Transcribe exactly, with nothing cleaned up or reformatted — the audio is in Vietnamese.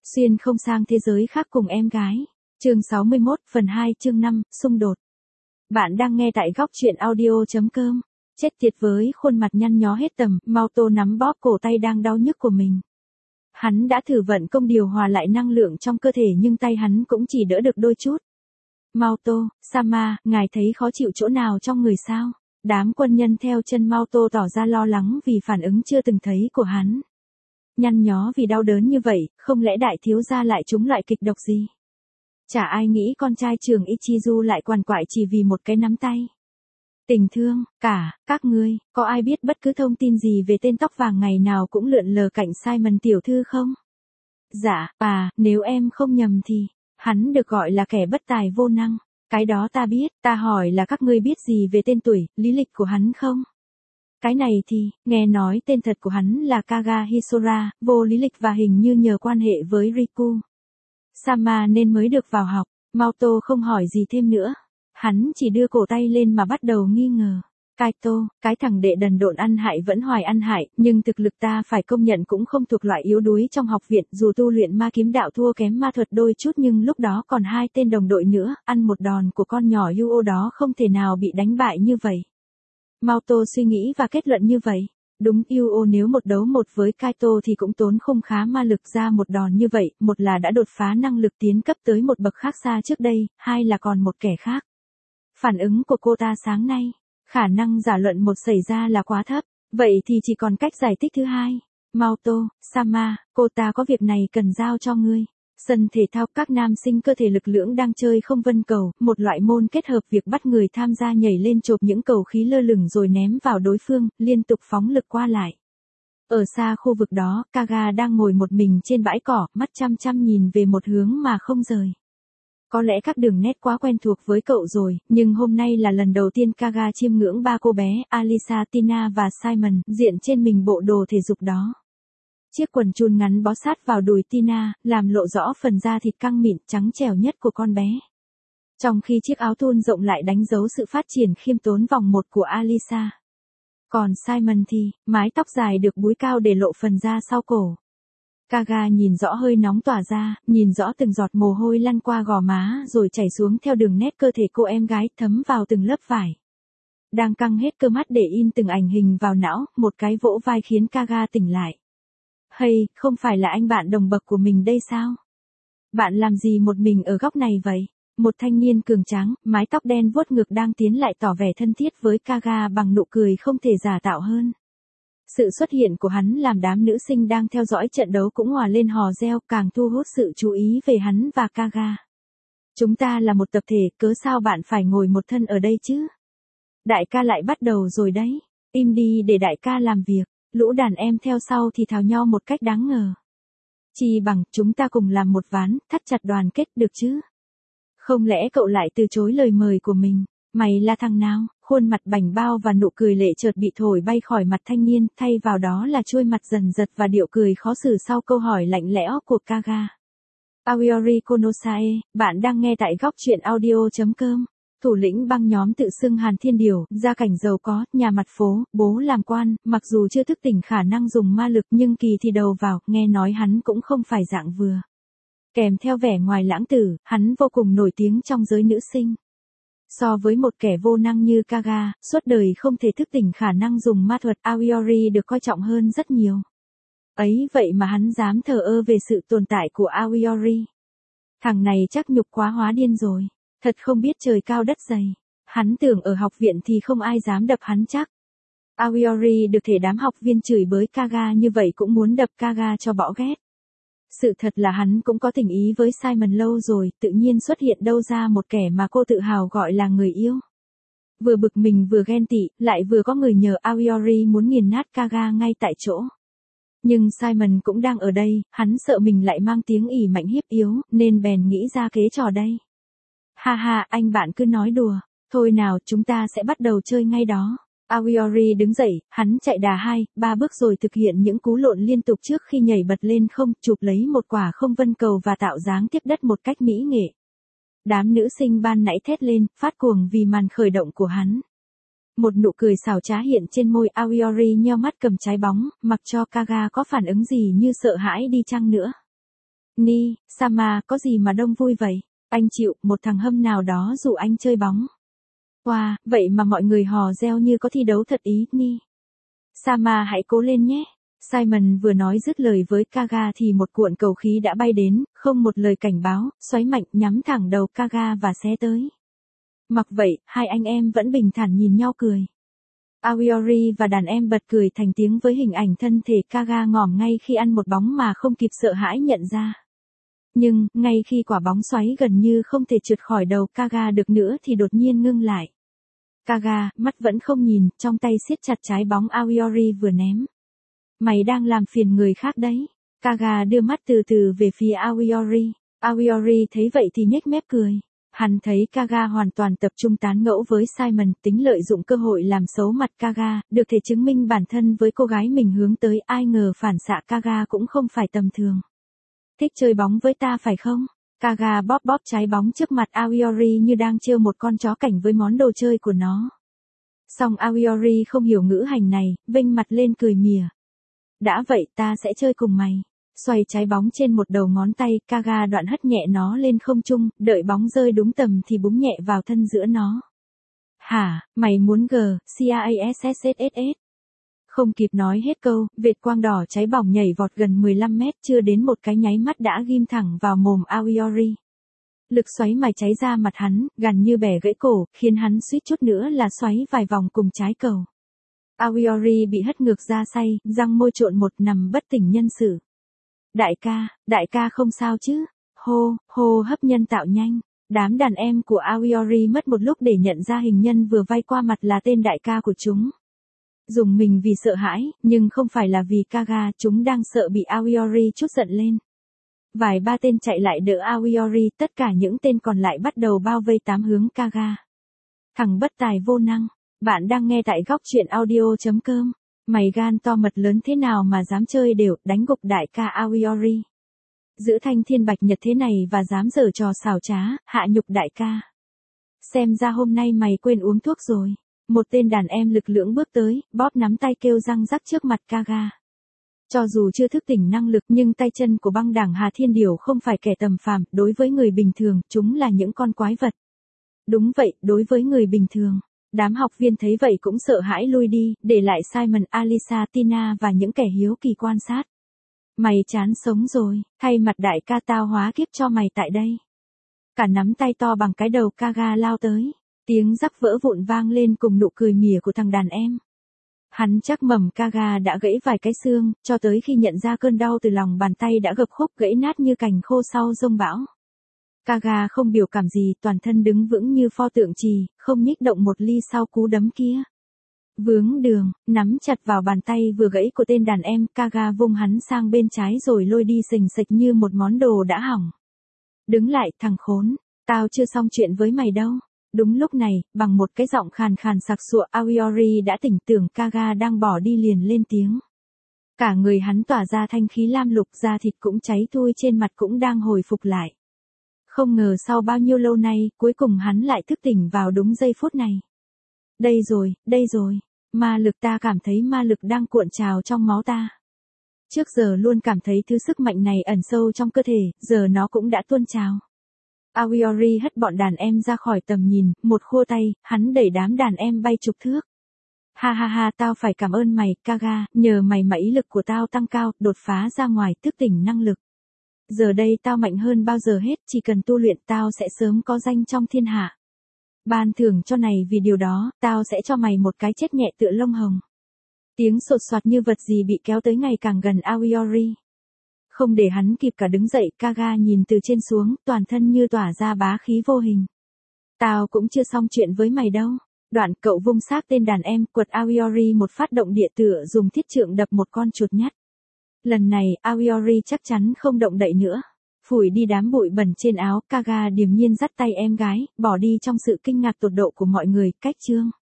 Xuyên không sang thế giới khác cùng em gái. Chương sáu mươi mốt, phần hai, chương năm, xung đột. Bạn đang nghe tại góc truyện audio.com. Chết tiệt, với khuôn mặt nhăn nhó hết tầm, Mauto nắm bóp cổ tay đang đau nhức của mình. Hắn đã thử vận công điều hòa lại năng lượng trong cơ thể nhưng tay hắn cũng chỉ đỡ được đôi chút. Mauto, Sama, ngài thấy khó chịu chỗ nào trong người sao? Đám quân nhân theo chân Mauto tỏ ra lo lắng vì phản ứng chưa từng thấy của hắn. Nhăn nhó vì đau đớn như vậy, không lẽ đại thiếu gia lại trúng loại kịch độc gì? Chả ai nghĩ con trai trưởng Ichizu lại quằn quại chỉ vì một cái nắm tay. Tình thương, cả, các ngươi, có ai biết bất cứ thông tin gì về tên tóc vàng ngày nào cũng lượn lờ cạnh Simon tiểu thư không? Dạ, à, nếu em không nhầm thì, hắn được gọi là kẻ bất tài vô năng. Cái đó ta biết, ta hỏi là các ngươi biết gì về tên tuổi, lý lịch của hắn không? Cái này thì, nghe nói tên thật của hắn là Kaga Hisora, vô lý lịch và hình như nhờ quan hệ với Riku Sama nên mới được vào học. Mauto không hỏi gì thêm nữa. Hắn chỉ đưa cổ tay lên mà bắt đầu nghi ngờ. Kaito, cái thằng đệ đần độn ăn hại vẫn hoài ăn hại, nhưng thực lực ta phải công nhận cũng không thuộc loại yếu đuối trong học viện, dù tu luyện ma kiếm đạo thua kém ma thuật đôi chút nhưng lúc đó còn hai tên đồng đội nữa, ăn một đòn của con nhỏ Yuo đó không thể nào bị đánh bại như vậy. Mauto suy nghĩ và kết luận như vậy. Đúng, Yuo nếu một đấu một với Kaito thì cũng tốn khung khá ma lực ra một đòn như vậy, một là đã đột phá năng lực tiến cấp tới một bậc khác xa trước đây, hai là còn một kẻ khác. Phản ứng của cô ta sáng nay, khả năng giả luận một xảy ra là quá thấp, vậy thì chỉ còn cách giải thích thứ hai. Mauto, Sama, cô ta có việc này cần giao cho ngươi. Sân thể thao các nam sinh cơ thể lực lưỡng đang chơi không vân cầu, một loại môn kết hợp việc bắt người tham gia nhảy lên chộp những cầu khí lơ lửng rồi ném vào đối phương, liên tục phóng lực qua lại. Ở xa khu vực đó, Kaga đang ngồi một mình trên bãi cỏ, mắt chăm chăm nhìn về một hướng mà không rời. Có lẽ các đường nét quá quen thuộc với cậu rồi, nhưng hôm nay là lần đầu tiên Kaga chiêm ngưỡng ba cô bé, Alisa, Tina và Simon, diện trên mình bộ đồ thể dục đó. Chiếc quần chun ngắn bó sát vào đùi Tina, làm lộ rõ phần da thịt căng mịn trắng trẻo nhất của con bé. Trong khi chiếc áo thun rộng lại đánh dấu sự phát triển khiêm tốn vòng một của Alisa. Còn Simon thì, mái tóc dài được búi cao để lộ phần da sau cổ. Kaga nhìn rõ hơi nóng tỏa ra, nhìn rõ từng giọt mồ hôi lăn qua gò má rồi chảy xuống theo đường nét cơ thể cô em gái thấm vào từng lớp vải. Đang căng hết cơ mắt để in từng ảnh hình vào não, một cái vỗ vai khiến Kaga tỉnh lại. Hay, không phải là anh bạn đồng bậc của mình đây sao? Bạn làm gì một mình ở góc này vậy? Một thanh niên cường tráng, mái tóc đen vuốt ngược đang tiến lại tỏ vẻ thân thiết với Kaga bằng nụ cười không thể giả tạo hơn. Sự xuất hiện của hắn làm đám nữ sinh đang theo dõi trận đấu cũng hòa lên hò reo, càng thu hút sự chú ý về hắn và Kaga. Chúng ta là một tập thể, cớ sao bạn phải ngồi một thân ở đây chứ? Đại ca lại bắt đầu rồi đấy. Im đi để đại ca làm việc. Lũ đàn em theo sau thì thào nhau một cách đáng ngờ. Chi bằng chúng ta cùng làm một ván, thắt chặt đoàn kết được chứ? Không lẽ cậu lại từ chối lời mời của mình? Mày là thằng nào? Khuôn mặt bảnh bao và nụ cười lệ chợt bị thổi bay khỏi mặt thanh niên, thay vào đó là trôi mặt dần dật và điệu cười khó xử sau câu hỏi lạnh lẽo của Kaga. Aoyori Konosae, bạn đang nghe tại góc truyện audio.com. Thủ lĩnh băng nhóm tự xưng Hàn Thiên Điều, gia cảnh giàu có, nhà mặt phố, bố làm quan, mặc dù chưa thức tỉnh khả năng dùng ma lực nhưng kỳ thì đầu vào, nghe nói hắn cũng không phải dạng vừa. Kèm theo vẻ ngoài lãng tử, hắn vô cùng nổi tiếng trong giới nữ sinh. So với một kẻ vô năng như Kaga, suốt đời không thể thức tỉnh khả năng dùng ma thuật, Aoyori được coi trọng hơn rất nhiều. Ấy vậy mà hắn dám thờ ơ về sự tồn tại của Aoyori. Thằng này chắc nhục quá hóa điên rồi. Thật không biết trời cao đất dày. Hắn tưởng ở học viện thì không ai dám đập hắn chắc. Aoyori được thể đám học viên chửi bới Kaga như vậy cũng muốn đập Kaga cho bỏ ghét. Sự thật là hắn cũng có tình ý với Simon lâu rồi, tự nhiên xuất hiện đâu ra một kẻ mà cô tự hào gọi là người yêu. Vừa bực mình vừa ghen tị, lại vừa có người nhờ Aoyori muốn nghiền nát Kaga ngay tại chỗ. Nhưng Simon cũng đang ở đây, hắn sợ mình lại mang tiếng ỷ mạnh hiếp yếu, nên bèn nghĩ ra kế trò đây. Ha ha, anh bạn cứ nói đùa. Thôi nào, chúng ta sẽ bắt đầu chơi ngay đó. Aoyori đứng dậy, hắn chạy đà hai, ba bước rồi thực hiện những cú lộn liên tục trước khi nhảy bật lên không, chụp lấy một quả không vân cầu và tạo dáng tiếp đất một cách mỹ nghệ. Đám nữ sinh ban nãy thét lên, phát cuồng vì màn khởi động của hắn. Một nụ cười xảo trá hiện trên môi, Aoyori nheo mắt cầm trái bóng, mặc cho Kaga có phản ứng gì như sợ hãi đi chăng nữa. Ni, Sama, có gì mà đông vui vậy? Anh chịu, một thằng hâm nào đó rủ anh chơi bóng. Wow, vậy mà mọi người hò reo như có thi đấu thật ý, Ni. Sama hãy cố lên nhé. Simon vừa nói dứt lời với Kaga thì một cuộn cầu khí đã bay đến, không một lời cảnh báo, xoáy mạnh nhắm thẳng đầu Kaga và xé tới. Mặc vậy, hai anh em vẫn bình thản nhìn nhau cười. Aoyori và đàn em bật cười thành tiếng với hình ảnh thân thể Kaga ngỏm ngay khi ăn một bóng mà không kịp sợ hãi nhận ra. Nhưng, ngay khi quả bóng xoáy gần như không thể trượt khỏi đầu Kaga được nữa thì đột nhiên ngưng lại. Kaga, mắt vẫn không nhìn, trong tay siết chặt trái bóng Aoyori vừa ném. Mày đang làm phiền người khác đấy. Kaga đưa mắt từ từ về phía Aoyori. Aoyori thấy vậy thì nhếch mép cười. Hắn thấy Kaga hoàn toàn tập trung tán gẫu với Simon, tính lợi dụng cơ hội làm xấu mặt Kaga, được thể chứng minh bản thân với cô gái mình hướng tới, ai ngờ phản xạ Kaga cũng không phải tầm thường. Thích chơi bóng với ta phải không? Kaga bóp bóp trái bóng trước mặt Aoyori như đang trêu một con chó cảnh với món đồ chơi của nó. Song Aoyori không hiểu ngữ hành này, vênh mặt lên cười mỉa. Đã vậy ta sẽ chơi cùng mày. Xoay trái bóng trên một đầu ngón tay, Kaga đoạn hất nhẹ nó lên không trung, đợi bóng rơi đúng tầm thì búng nhẹ vào thân giữa nó. Hả, mày muốn g, casss. Không kịp nói hết câu, vệt quang đỏ cháy bỏng nhảy vọt gần mười lăm mét, chưa đến một cái nháy mắt đã ghim thẳng vào mồm Aoyori. Lực xoáy mài cháy ra mặt hắn, gần như bẻ gãy cổ, khiến hắn suýt chút nữa là xoáy vài vòng cùng trái cầu. Aoyori bị hất ngược ra say, răng môi trộn một, nằm bất tỉnh nhân sự. Đại ca, đại ca không sao chứ? Hô, hô hấp nhân tạo nhanh. Đám đàn em của Aoyori mất một lúc để nhận ra hình nhân vừa vay qua mặt là tên đại ca của chúng. Dùng mình vì sợ hãi, nhưng không phải là vì Kaga, chúng đang sợ bị Aoyori trút giận lên. Vài ba tên chạy lại đỡ Aoyori, tất cả những tên còn lại bắt đầu bao vây tám hướng Kaga. Thằng bất tài vô năng, bạn đang nghe tại góc truyện audio chấm com. Mày gan to mật lớn thế nào mà dám chơi đều, đánh gục đại ca Aoyori. Giữ thanh thiên bạch nhật thế này và dám giở trò xảo trá, hạ nhục đại ca. Xem ra hôm nay mày quên uống thuốc rồi. Một tên đàn em lực lưỡng bước tới, bóp nắm tay kêu răng rắc trước mặt Kaga. Cho dù chưa thức tỉnh năng lực nhưng tay chân của băng đảng Hà Thiên Điểu không phải kẻ tầm phàm, đối với người bình thường, chúng là những con quái vật. Đúng vậy, đối với người bình thường. Đám học viên thấy vậy cũng sợ hãi lui đi, để lại Simon, Alisa, Tina và những kẻ hiếu kỳ quan sát. Mày chán sống rồi, thay mặt đại ca tao hóa kiếp cho mày tại đây. Cả nắm tay to bằng cái đầu Kaga lao tới. Tiếng rắc vỡ vụn vang lên cùng nụ cười mỉa của thằng đàn em. Hắn chắc mầm Kaga đã gãy vài cái xương, cho tới khi nhận ra cơn đau từ lòng bàn tay đã gập khúc gãy nát như cành khô sau giông bão. Kaga không biểu cảm gì, toàn thân đứng vững như pho tượng trì, không nhích động một ly sau cú đấm kia. Vướng đường, nắm chặt vào bàn tay vừa gãy của tên đàn em, Kaga vung hắn sang bên trái rồi lôi đi sình sịch như một món đồ đã hỏng. Đứng lại, thằng khốn, tao chưa xong chuyện với mày đâu. Đúng lúc này, bằng một cái giọng khàn khàn sặc sụa, Aoyori đã tỉnh tưởng Kaga đang bỏ đi liền lên tiếng. Cả người hắn tỏa ra thanh khí lam lục, da thịt cũng cháy thui, trên mặt cũng đang hồi phục lại. Không ngờ sau bao nhiêu lâu nay, cuối cùng hắn lại thức tỉnh vào đúng giây phút này. Đây rồi, đây rồi, ma lực, ta cảm thấy ma lực đang cuộn trào trong máu ta. Trước giờ luôn cảm thấy thứ sức mạnh này ẩn sâu trong cơ thể, giờ nó cũng đã tuôn trào. Aoyori hất bọn đàn em ra khỏi tầm nhìn, một khua tay, hắn đẩy đám đàn em bay chục thước. Ha ha ha, tao phải cảm ơn mày, Kaga, nhờ mày mà ý lực của tao tăng cao, đột phá ra ngoài, thức tỉnh năng lực. Giờ đây tao mạnh hơn bao giờ hết, chỉ cần tu luyện tao sẽ sớm có danh trong thiên hạ. Ban thưởng cho này vì điều đó, tao sẽ cho mày một cái chết nhẹ tựa lông hồng. Tiếng sột soạt như vật gì bị kéo tới ngày càng gần Aoyori. Không để hắn kịp cả đứng dậy, Kaga nhìn từ trên xuống, toàn thân như tỏa ra bá khí vô hình. Tao cũng chưa xong chuyện với mày đâu. Đoạn cậu vung xác tên đàn em, quật Aoyori một phát động địa tựa, dùng thiết trượng đập một con chuột nhắt. Lần này, Aoyori chắc chắn không động đậy nữa. Phủi đi đám bụi bẩn trên áo, Kaga điềm nhiên dắt tay em gái, bỏ đi trong sự kinh ngạc tột độ của mọi người, cách chương.